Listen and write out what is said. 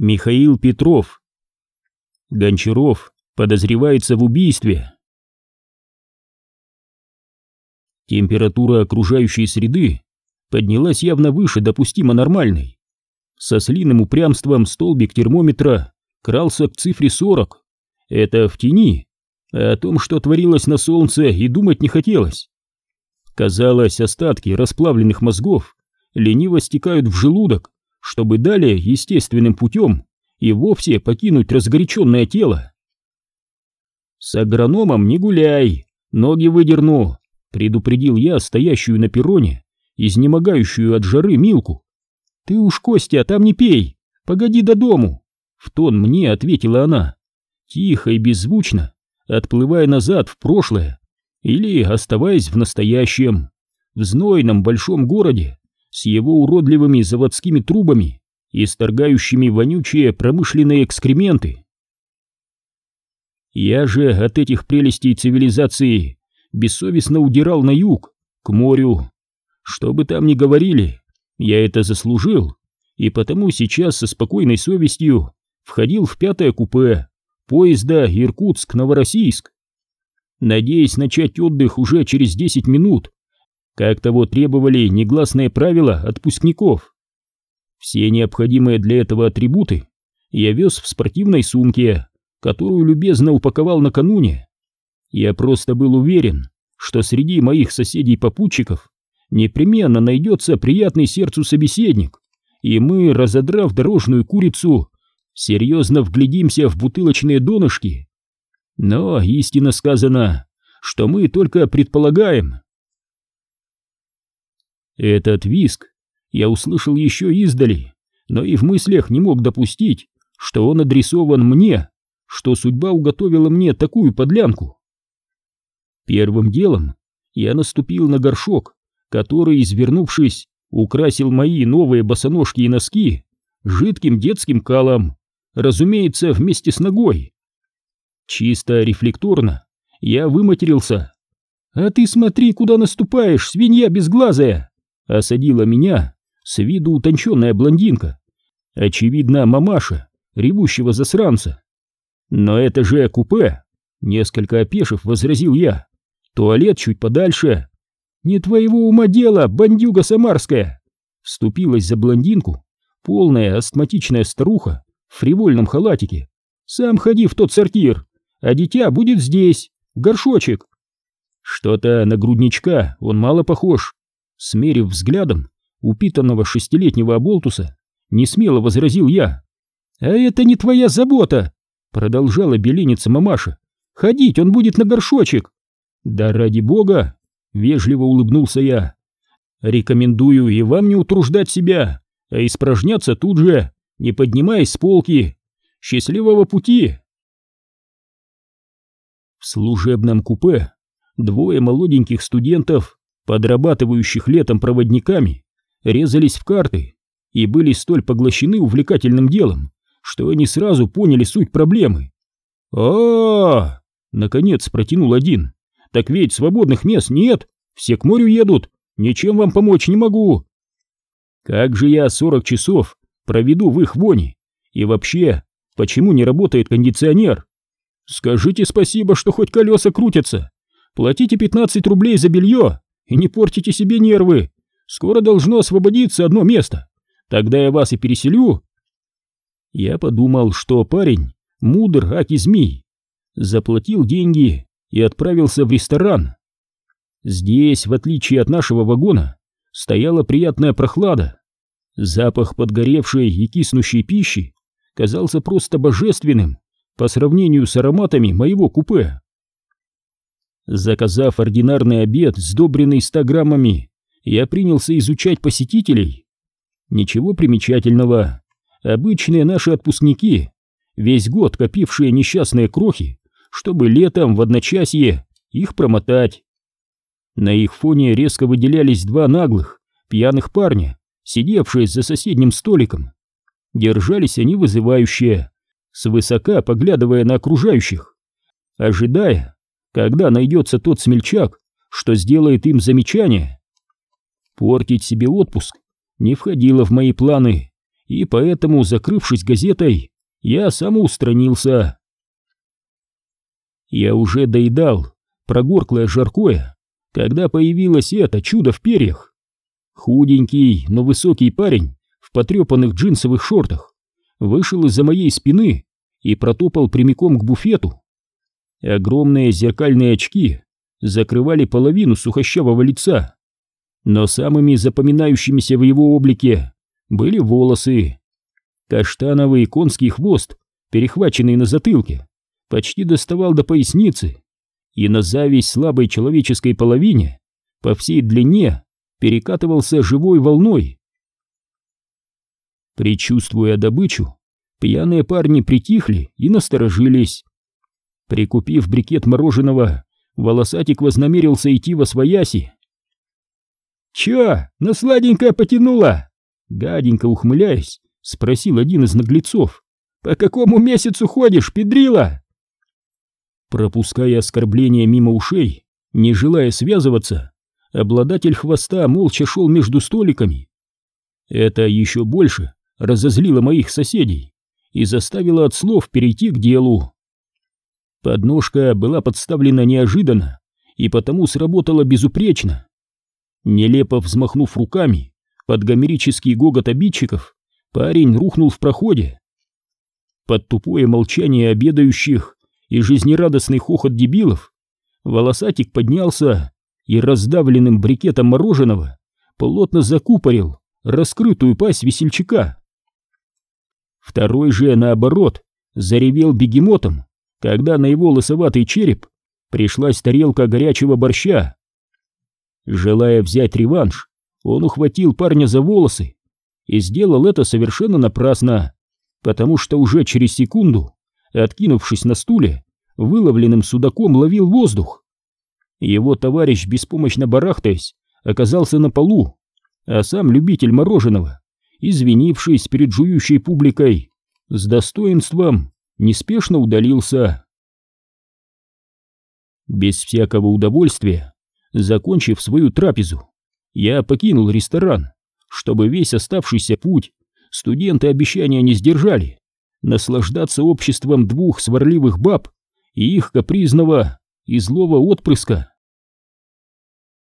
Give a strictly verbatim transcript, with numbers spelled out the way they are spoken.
Михаил Петров. Гончаров подозревается в убийстве. Температура окружающей среды поднялась явно выше допустимо нормальной. Со слиным упрямством столбик термометра крался к цифре сорок. Это в тени, а о том, что творилось на солнце, и думать не хотелось. Казалось, остатки расплавленных мозгов лениво стекают в желудок, чтобы далее естественным путем и вовсе покинуть разгоряченное тело. «С агрономом не гуляй, ноги выдерну», — предупредил я стоящую на перроне, изнемогающую от жары Милку. «Ты уж, Костя, там не пей, погоди до дому», — в тон мне ответила она, тихо и беззвучно, отплывая назад в прошлое или оставаясь в настоящем, в знойном большом городе с его уродливыми заводскими трубами, исторгающими вонючие промышленные экскременты. Я же от этих прелестей цивилизации бессовестно удирал на юг, к морю. Что бы там ни говорили, я это заслужил, и потому сейчас со спокойной совестью входил в пятое купе поезда Иркутск-Новороссийск, надеясь начать отдых уже через десять минут, как того требовали негласные правила отпускников. Все необходимые для этого атрибуты я вез в спортивной сумке, которую любезно упаковал накануне. Я просто был уверен, что среди моих соседей-попутчиков непременно найдется приятный сердцу собеседник, и мы, разодрав дорожную курицу, серьезно вглядимся в бутылочные донышки. Но истинно сказано, что мы только предполагаем. Этот визг я услышал еще издали, но и в мыслях не мог допустить, что он адресован мне, что судьба уготовила мне такую подлянку. Первым делом я наступил на горшок, который, извернувшись, украсил мои новые босоножки и носки жидким детским калом, разумеется, вместе с ногой. Чисто рефлекторно я выматерился. «А ты смотри, куда наступаешь, свинья безглазая!» Осадила меня с виду утонченная блондинка, очевидно, мамаша ревущего засранца. «Но это же купе!» Несколько опешив, возразил я. «Туалет чуть подальше». «Не твоего ума дело, бандюга самарская!» Вступилась за блондинку полная астматичная старуха в фривольном халатике. «Сам ходи в тот сортир, а дитя будет здесь, в горшочек». «Что-то на грудничка он мало похож», — смерив взглядом упитанного шестилетнего оболтуса, несмело возразил я. «А это не твоя забота», — продолжала беленица мамаша. «Ходить он будет на горшочек». «Да ради бога», — вежливо улыбнулся я. «Рекомендую и вам не утруждать себя, а испражняться тут же, не поднимаясь с полки. Счастливого пути!» В служебном купе двое молоденьких студентов, подрабатывающих летом проводниками, резались в карты и были столь поглощены увлекательным делом, что они сразу поняли суть проблемы. «А-а-а!» — наконец протянул один. «Так ведь свободных мест нет, все к морю едут, ничем вам помочь не могу». «Как же я сорок часов проведу в их вони? И вообще, почему не работает кондиционер? Скажите спасибо, что хоть колеса крутятся. Платите пятнадцать рублей за белье и не портите себе нервы. Скоро должно освободиться одно место, тогда я вас и переселю». Я подумал, что парень мудр, аки змей. Заплатил деньги и отправился в ресторан. Здесь, в отличие от нашего вагона, стояла приятная прохлада. Запах подгоревшей и киснущей пищи казался просто божественным по сравнению с ароматами моего купе. Заказав ординарный обед, сдобренный ста граммами, я принялся изучать посетителей. Ничего примечательного. Обычные наши отпускники, весь год копившие несчастные крохи, чтобы летом в одночасье их промотать. На их фоне резко выделялись два наглых, пьяных парня, сидевшие за соседним столиком. Держались они вызывающе, свысока поглядывая на окружающих, ожидая, когда найдется тот смельчак, что сделает им замечание. Портить себе отпуск не входило в мои планы, и поэтому, закрывшись газетой, я самоустранился. Я уже доедал прогорклое жаркое, когда появилось это чудо в перьях. Худенький, но высокий парень в потрепанных джинсовых шортах вышел из-за моей спины и протопал прямиком к буфету. Огромные зеркальные очки закрывали половину сухощавого лица, но самыми запоминающимися в его облике были волосы. Каштановый конский хвост, перехваченный на затылке, почти доставал до поясницы, и на зависть слабой человеческой половине по всей длине перекатывался живой волной. Предчувствуя добычу, пьяные парни притихли и насторожились. Прикупив брикет мороженого, волосатик вознамерился идти восвояси. «Чё, на сладенькое потянуло?» Гаденько ухмыляясь, спросил один из наглецов. «По какому месяцу ходишь, педрила?» Пропуская оскорбления мимо ушей, не желая связываться, обладатель хвоста молча шел между столиками. Это еще больше разозлило моих соседей и заставило от слов перейти к делу. Подножка была подставлена неожиданно и потому сработала безупречно. Нелепо взмахнув руками под гомерический гогот обидчиков, парень рухнул в проходе. Под тупое молчание обедающих и жизнерадостный хохот дебилов волосатик поднялся и раздавленным брикетом мороженого плотно закупорил раскрытую пасть весельчака. Второй же, наоборот, заревел бегемотом, когда на его лысоватый череп пришлась тарелка горячего борща. Желая взять реванш, он ухватил парня за волосы и сделал это совершенно напрасно, потому что уже через секунду, откинувшись на стуле, выловленным судаком ловил воздух. Его товарищ, беспомощно барахтаясь, оказался на полу, а сам любитель мороженого, извинившись перед жующей публикой, с достоинством неспешно удалился. Без всякого удовольствия, закончив свою трапезу, я покинул ресторан, чтобы весь оставшийся путь студенты обещания не сдержали наслаждаться обществом двух сварливых баб и их капризного и злого отпрыска.